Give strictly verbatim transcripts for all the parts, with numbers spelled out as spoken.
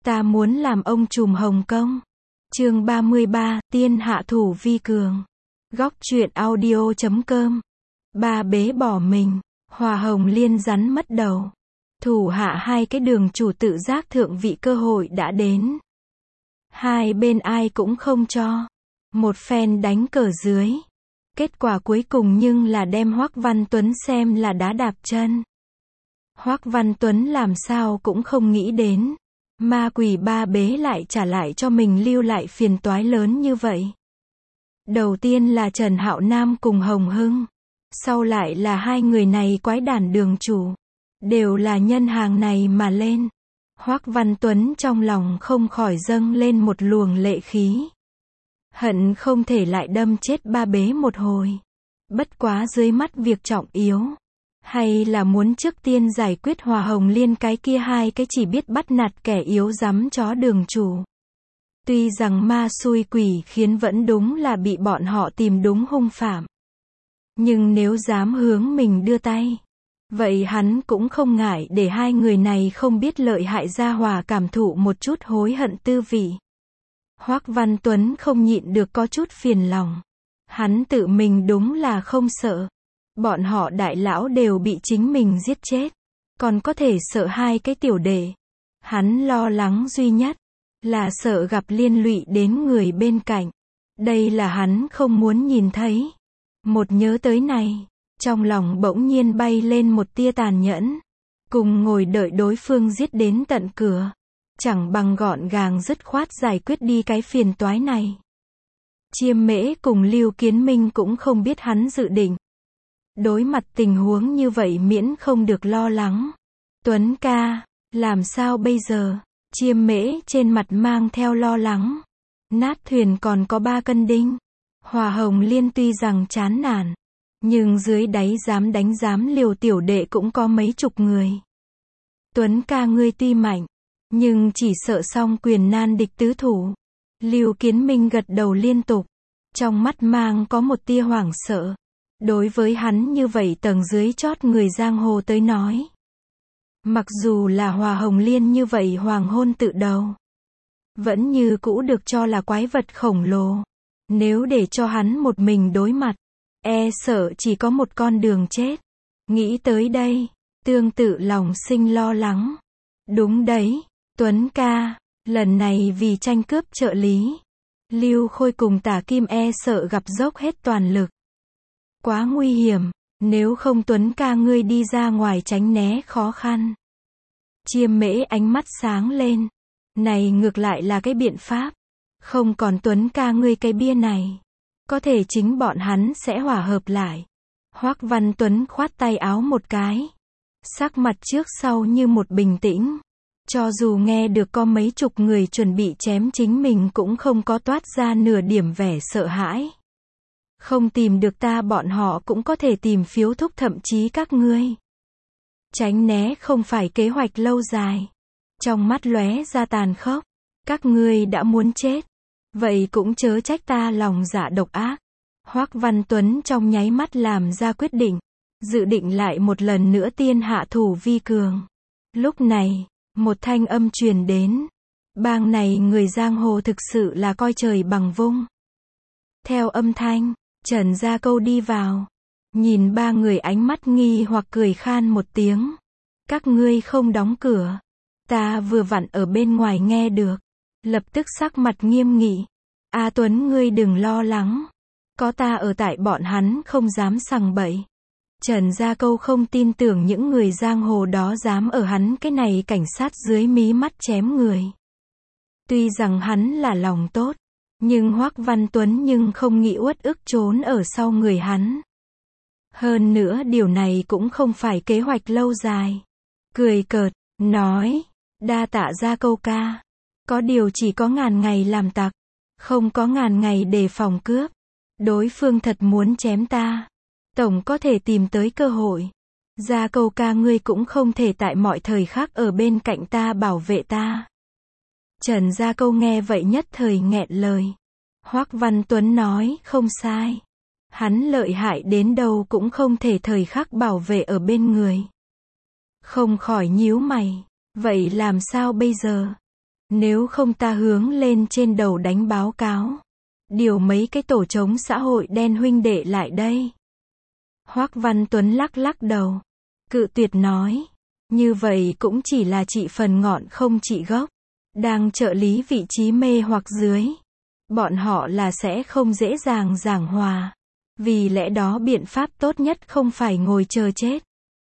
Ta muốn làm ông trùm Hồng Kông. Chương ba mươi ba, tiên hạ thủ vi cường. Góc truyện audio chấm com. Ba bế bỏ mình, Hòa Hồng Liên rắn mất đầu. Thủ hạ hai cái đường chủ tự giác thượng vị cơ hội đã đến. Hai bên ai cũng không cho. Một phen đánh cờ dưới. Kết quả cuối cùng nhưng là đem Hoắc Văn Tuấn xem là đá đạp chân. Hoắc Văn Tuấn làm sao cũng không nghĩ đến. Ma quỷ ba bế lại trả lại cho mình lưu lại phiền toái lớn như vậy. Đầu tiên là Trần Hạo Nam cùng Hồng Hưng. Sau lại là hai người này quái đản đường chủ. Đều là nhân hàng này mà lên. Hoắc Văn Tuấn trong lòng không khỏi dâng lên một luồng lệ khí. Hận không thể lại đâm chết ba bế một hồi. Bất quá dưới mắt việc trọng yếu. Hay là muốn trước tiên giải quyết Hòa Hồng Liên cái kia hai cái chỉ biết bắt nạt kẻ yếu dám chó đường chủ. Tuy rằng ma xui quỷ khiến vẫn đúng là bị bọn họ tìm đúng hung phạm. Nhưng nếu dám hướng mình đưa tay. Vậy hắn cũng không ngại để hai người này không biết lợi hại ra hòa cảm thụ một chút hối hận tư vị. Hoắc Văn Tuấn không nhịn được có chút phiền lòng. Hắn tự mình đúng là không sợ. Bọn họ đại lão đều bị chính mình giết chết. Còn có thể sợ hai cái tiểu đệ. Hắn lo lắng duy nhất. Là sợ gặp liên lụy đến người bên cạnh. Đây là hắn không muốn nhìn thấy. Một nhớ tới này. Trong lòng bỗng nhiên bay lên một tia tàn nhẫn. Cùng ngồi đợi đối phương giết đến tận cửa. Chẳng bằng gọn gàng dứt khoát giải quyết đi cái phiền toái này. Chiêm Mễ cùng Lưu Kiến Minh cũng không biết hắn dự định. Đối mặt tình huống như vậy miễn không được lo lắng. Tuấn ca, làm sao bây giờ? Chiêm Mễ trên mặt mang theo lo lắng. Nát thuyền còn có ba cân đinh. Hòa Hồng Liên tuy rằng chán nản. Nhưng dưới đáy dám đánh dám liều tiểu đệ cũng có mấy chục người. Tuấn ca ngươi tuy mạnh. Nhưng chỉ sợ song quyền nan địch tứ thủ. Lưu Kiến Minh gật đầu liên tục. Trong mắt mang có một tia hoảng sợ. Đối với hắn như vậy tầng dưới chót người giang hồ tới nói. Mặc dù là Hòa Hồng Liên như vậy hoàng hôn tự đầu. Vẫn như cũ được cho là quái vật khổng lồ. Nếu để cho hắn một mình đối mặt. E sợ chỉ có một con đường chết. Nghĩ tới đây. Tương tự lòng sinh lo lắng. Đúng đấy. Tuấn ca. Lần này vì tranh cướp trợ lý. Lưu Khôi cùng Tả Kim e sợ gặp dốc hết toàn lực. Quá nguy hiểm. Nếu không Tuấn ca ngươi đi ra ngoài tránh né khó khăn. Chiêm Mễ ánh mắt sáng lên. Này ngược lại là cái biện pháp. Không còn Tuấn ca ngươi cái bia này. Có thể chính bọn hắn sẽ hòa hợp lại. Hoắc Văn Tuấn khoát tay áo một cái. Sắc mặt trước sau như một bình tĩnh. Cho dù nghe được có mấy chục người chuẩn bị chém chính mình cũng không có toát ra nửa điểm vẻ sợ hãi. Không tìm được ta bọn họ cũng có thể tìm phiếu thúc thậm chí các ngươi. Tránh né không phải kế hoạch lâu dài. Trong mắt lóe ra tàn khốc. Các ngươi đã muốn chết. Vậy cũng chớ trách ta lòng dạ độc ác. Hoắc Văn Tuấn trong nháy mắt làm ra quyết định. Dự định lại một lần nữa tiên hạ thủ vi cường. Lúc này, một thanh âm truyền đến. Bang này người giang hồ thực sự là coi trời bằng vung. Theo âm thanh, Trần Gia Câu đi vào. Nhìn ba người ánh mắt nghi hoặc cười khan một tiếng. Các ngươi không đóng cửa. Ta vừa vặn ở bên ngoài nghe được. Lập tức sắc mặt nghiêm nghị. A Tuấn ngươi đừng lo lắng. Có ta ở tại bọn hắn không dám sằng bậy. Trần Gia Câu không tin tưởng những người giang hồ đó dám ở hắn cái này cảnh sát dưới mí mắt chém người. Tuy rằng hắn là lòng tốt. Nhưng Hoắc Văn Tuấn nhưng không nghĩ uất ức trốn ở sau người hắn. Hơn nữa điều này cũng không phải kế hoạch lâu dài. Cười cợt, nói. Đa tạ Gia Câu ca. Có điều chỉ có ngàn ngày làm tặc. Không có ngàn ngày để phòng cướp. Đối phương thật muốn chém ta. Tổng có thể tìm tới cơ hội. Gia Câu ca ngươi cũng không thể tại mọi thời khắc ở bên cạnh ta bảo vệ ta. Trần Gia Câu nghe vậy nhất thời nghẹn lời. Hoắc Văn Tuấn nói không sai. Hắn lợi hại đến đâu cũng không thể thời khắc bảo vệ ở bên người. Không khỏi nhíu mày. Vậy làm sao bây giờ? Nếu không ta hướng lên trên đầu đánh báo cáo. Điều mấy cái tổ chống xã hội đen huynh đệ lại đây. Hoắc Văn Tuấn lắc lắc đầu. Cự tuyệt nói. Như vậy cũng chỉ là trị phần ngọn không trị gốc. Đang trợ lý vị trí mê hoặc dưới. Bọn họ là sẽ không dễ dàng giảng hòa. Vì lẽ đó biện pháp tốt nhất không phải ngồi chờ chết.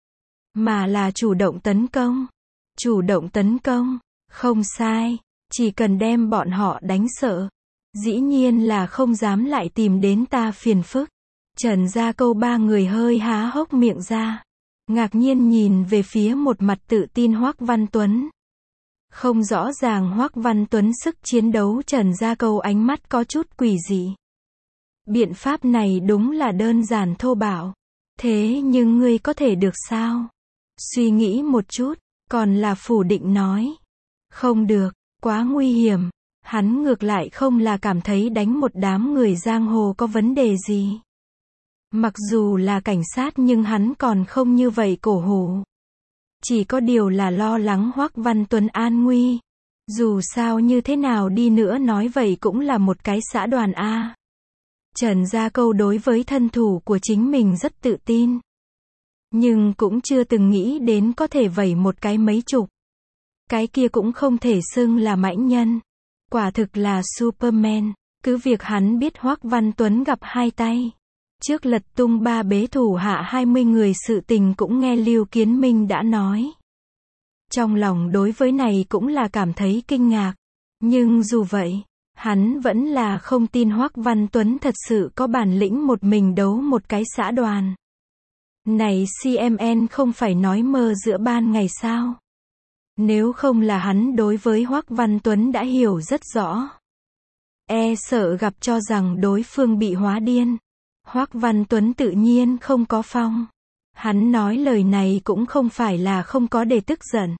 Mà là chủ động tấn công. Chủ động tấn công. Không sai. Chỉ cần đem bọn họ đánh sợ. Dĩ nhiên là không dám lại tìm đến ta phiền phức. Trần Gia Câu ba người hơi há hốc miệng ra. Ngạc nhiên nhìn về phía một mặt tự tin Hoắc Văn Tuấn. Không rõ ràng Hoắc Văn Tuấn sức chiến đấu Trần Gia Câu ánh mắt có chút quỷ dị. Biện pháp này đúng là đơn giản thô bạo. Thế nhưng ngươi có thể được sao? Suy nghĩ một chút, còn là phủ định nói. Không được, quá nguy hiểm. Hắn ngược lại không là cảm thấy đánh một đám người giang hồ có vấn đề gì. Mặc dù là cảnh sát nhưng hắn còn không như vậy cổ hủ. Chỉ có điều là lo lắng Hoắc Văn Tuấn an nguy. Dù sao như thế nào đi nữa nói vậy cũng là một cái xã đoàn A. Trần Gia Câu đối với thân thủ của chính mình rất tự tin. Nhưng cũng chưa từng nghĩ đến có thể vẩy một cái mấy chục. Cái kia cũng không thể xưng là mãnh nhân. Quả thực là Superman. Cứ việc hắn biết Hoắc Văn Tuấn gặp hai tay. Trước lật tung ba bế thủ hạ hai mươi người sự tình cũng nghe Lưu Kiến Minh đã nói. Trong lòng đối với này cũng là cảm thấy kinh ngạc. Nhưng dù vậy, hắn vẫn là không tin Hoắc Văn Tuấn thật sự có bản lĩnh một mình đấu một cái xã đoàn. Này xê em en không phải nói mơ giữa ban ngày sao? Nếu không là hắn đối với Hoắc Văn Tuấn đã hiểu rất rõ. E sợ gặp cho rằng đối phương bị hóa điên. Hoắc Văn Tuấn tự nhiên không có phong. Hắn nói lời này cũng không phải là không có để tức giận.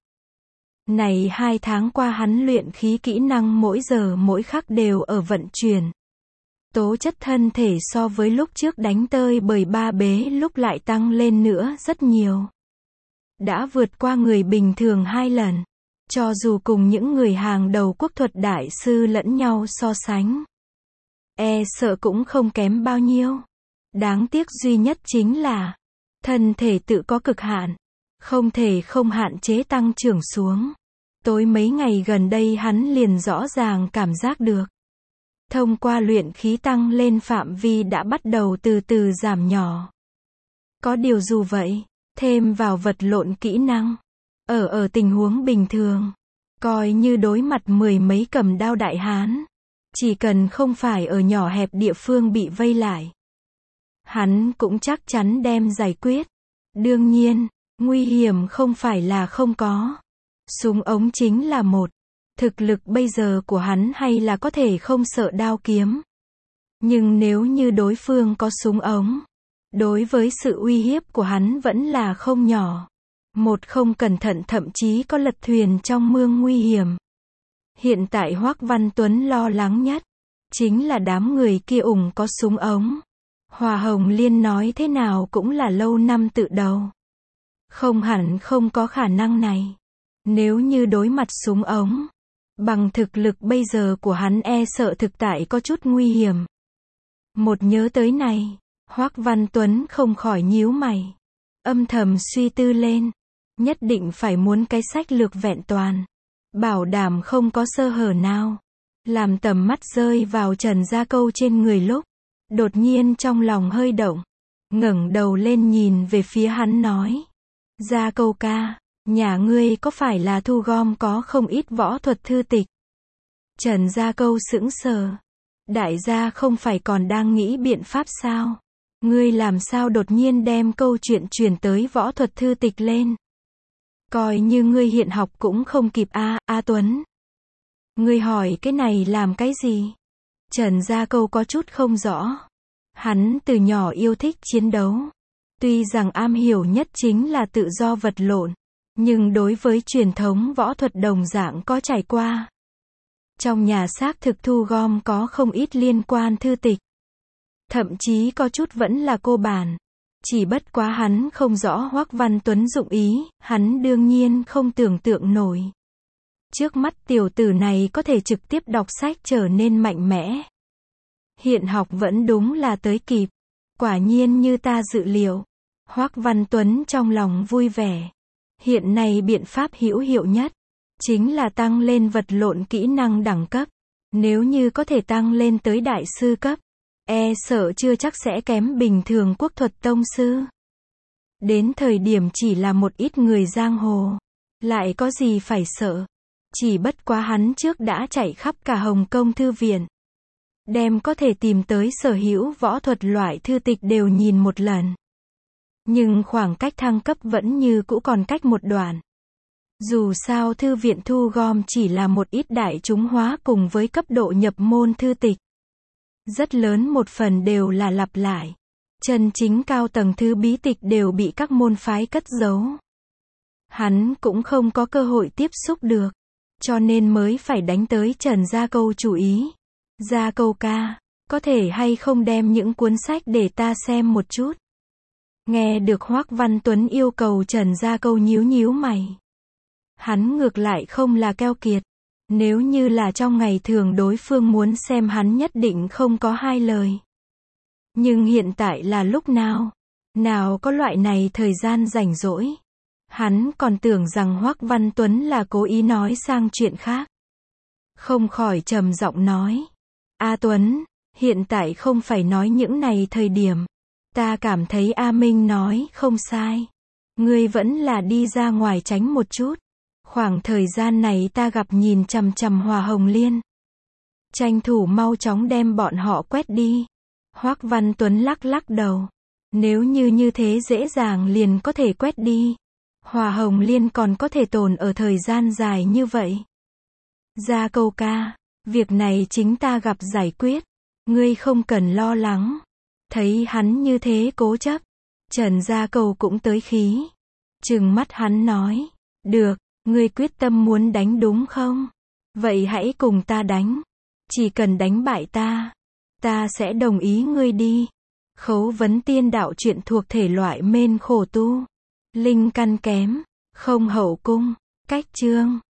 Này hai tháng qua hắn luyện khí kỹ năng mỗi giờ mỗi khắc đều ở vận chuyển. Tố chất thân thể so với lúc trước đánh tơi bời ba bế lúc lại tăng lên nữa rất nhiều. Đã vượt qua người bình thường hai lần. Cho dù cùng những người hàng đầu quốc thuật đại sư lẫn nhau so sánh. E sợ cũng không kém bao nhiêu. Đáng tiếc duy nhất chính là thân thể tự có cực hạn. Không thể không hạn chế tăng trưởng xuống. Tối mấy ngày gần đây hắn liền rõ ràng cảm giác được. Thông qua luyện khí tăng lên phạm vi đã bắt đầu từ từ giảm nhỏ. Có điều dù vậy, thêm vào vật lộn kỹ năng. Ở ở tình huống bình thường, coi như đối mặt mười mấy cầm đao đại hán. Chỉ cần không phải ở nhỏ hẹp địa phương bị vây lại. Hắn cũng chắc chắn đem giải quyết. Đương nhiên, nguy hiểm không phải là không có. Súng ống chính là một. Thực lực bây giờ của hắn hay là có thể không sợ đao kiếm. Nhưng nếu như đối phương có súng ống, đối với sự uy hiếp của hắn vẫn là không nhỏ. Một không cẩn thận thậm chí có lật thuyền trong mương nguy hiểm. Hiện tại Hoắc Văn Tuấn lo lắng nhất, chính là đám người kia ủng có súng ống. Hòa Hồng Liên nói thế nào cũng là lâu năm tự đầu. Không hẳn không có khả năng này. Nếu như đối mặt súng ống, bằng thực lực bây giờ của hắn e sợ thực tại có chút nguy hiểm. Một nhớ tới này, Hoắc Văn Tuấn không khỏi nhíu mày. Âm thầm suy tư lên. Nhất định phải muốn cái sách lược vẹn toàn. Bảo đảm không có sơ hở nào. Làm tầm mắt rơi vào Trần Gia Câu trên người lúc. Đột nhiên trong lòng hơi động. Ngẩng đầu lên nhìn về phía hắn nói. Gia Câu ca, nhà ngươi có phải là thu gom có không ít võ thuật thư tịch? Trần Gia Câu sững sờ. Đại gia không phải còn đang nghĩ biện pháp sao? Ngươi làm sao đột nhiên đem câu chuyện truyền tới võ thuật thư tịch lên? Coi như ngươi hiện học cũng không kịp a, A Tuấn. Ngươi hỏi cái này làm cái gì? Trần Gia Câu có chút không rõ. Hắn từ nhỏ yêu thích chiến đấu. Tuy rằng am hiểu nhất chính là tự do vật lộn. Nhưng đối với truyền thống võ thuật đồng dạng có trải qua. Trong nhà xác thực thu gom có không ít liên quan thư tịch. Thậm chí có chút vẫn là cô bản. Chỉ bất quá hắn không rõ Hoắc Văn Tuấn dụng ý, hắn đương nhiên không tưởng tượng nổi. Trước mắt tiểu tử này có thể trực tiếp đọc sách trở nên mạnh mẽ. Hiện học vẫn đúng là tới kịp. Quả nhiên như ta dự liệu. Hoắc Văn Tuấn trong lòng vui vẻ. Hiện nay biện pháp hữu hiệu nhất chính là tăng lên vật lộn kỹ năng đẳng cấp. Nếu như có thể tăng lên tới đại sư cấp, e sợ chưa chắc sẽ kém bình thường quốc thuật tông sư. Đến thời điểm chỉ là một ít người giang hồ, lại có gì phải sợ. Chỉ bất quá hắn trước đã chạy khắp cả Hồng Kông thư viện, đem có thể tìm tới sở hữu võ thuật loại thư tịch đều nhìn một lần. Nhưng khoảng cách thăng cấp vẫn như cũ còn cách một đoạn. Dù sao thư viện thu gom chỉ là một ít đại chúng hóa cùng với cấp độ nhập môn thư tịch. Rất lớn một phần đều là lặp lại. Chân chính cao tầng thư bí tịch đều bị các môn phái cất giấu. Hắn cũng không có cơ hội tiếp xúc được. Cho nên mới phải đánh tới Trần Gia Câu chủ ý. Gia Câu ca, có thể hay không đem những cuốn sách để ta xem một chút. Nghe được Hoắc Văn Tuấn yêu cầu, Trần Gia Câu nhíu nhíu mày. Hắn ngược lại không là keo kiệt. Nếu như là trong ngày thường đối phương muốn xem hắn nhất định không có hai lời. Nhưng hiện tại là lúc nào? Nào có loại này thời gian rảnh rỗi. Hắn còn tưởng rằng Hoắc Văn Tuấn là cố ý nói sang chuyện khác. Không khỏi trầm giọng nói. A Tuấn, hiện tại không phải nói những này thời điểm. Ta cảm thấy A Minh nói không sai. Ngươi vẫn là đi ra ngoài tránh một chút. Khoảng thời gian này ta gặp nhìn chằm chằm Hòa Hồng Liên. Tranh thủ mau chóng đem bọn họ quét đi. Hoắc Văn Tuấn lắc lắc đầu. Nếu như như thế dễ dàng liền có thể quét đi. Hòa Hồng Liên còn có thể tồn ở thời gian dài như vậy. Gia Câu ca, việc này chính ta gặp giải quyết. Ngươi không cần lo lắng. Thấy hắn như thế cố chấp, Trần Gia Câu cũng tới khí. Trừng mắt hắn nói. Được, ngươi quyết tâm muốn đánh đúng không? Vậy hãy cùng ta đánh. Chỉ cần đánh bại ta, ta sẽ đồng ý ngươi đi. Khấu vấn tiên đạo truyện thuộc thể loại mên khổ tu. Linh căn kém, không hậu cung. Cách chương